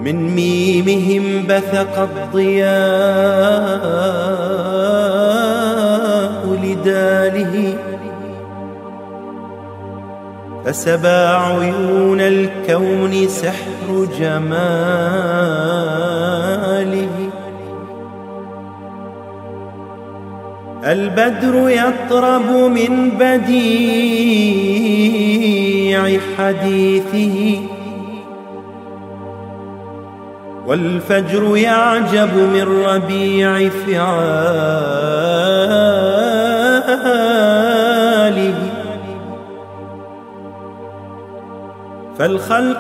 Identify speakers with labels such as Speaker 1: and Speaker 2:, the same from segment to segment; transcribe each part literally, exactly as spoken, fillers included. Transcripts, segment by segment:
Speaker 1: من ميمهم بثق الضياء لداله، فسبى عيون الكون سحر جماله. البدر يطرب من بديع حديثه، والفجر يعجب من ربيع فعاله. فالخلق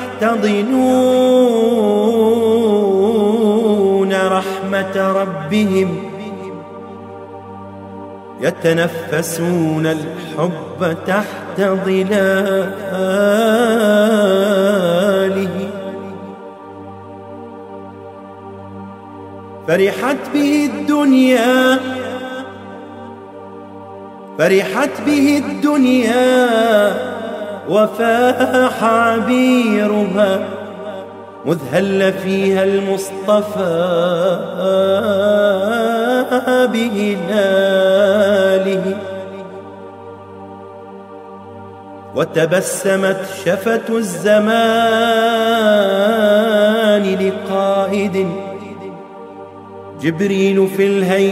Speaker 1: يحتضنون رحمة ربهم، يتنفسون الحب تحت ظلاله. فرحت به الدنيا فرحت به الدنيا وفاح عبيرها، مذ هل فيها المصطفى بهلاله. وتبسمت شفة الزمان لقائد جبريل في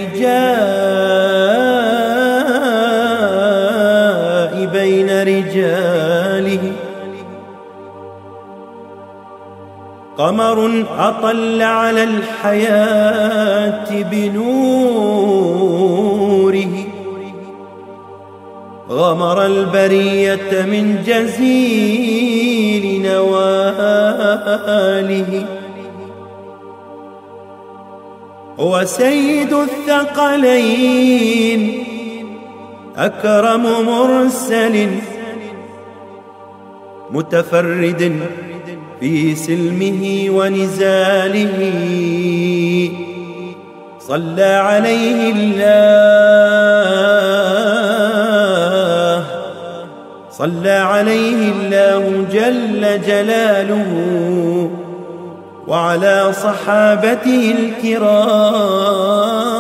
Speaker 1: الهيجاء بين رجاله. قمر أطل على الحياة بنوره، غمر البرية من جزيل نواله. هو سيد الثقلين أكرم مرسل، متفرد في سلمه ونزاله. صلى عليه الله صلى عليه الله جل جلاله، وعلى صحابته الكرام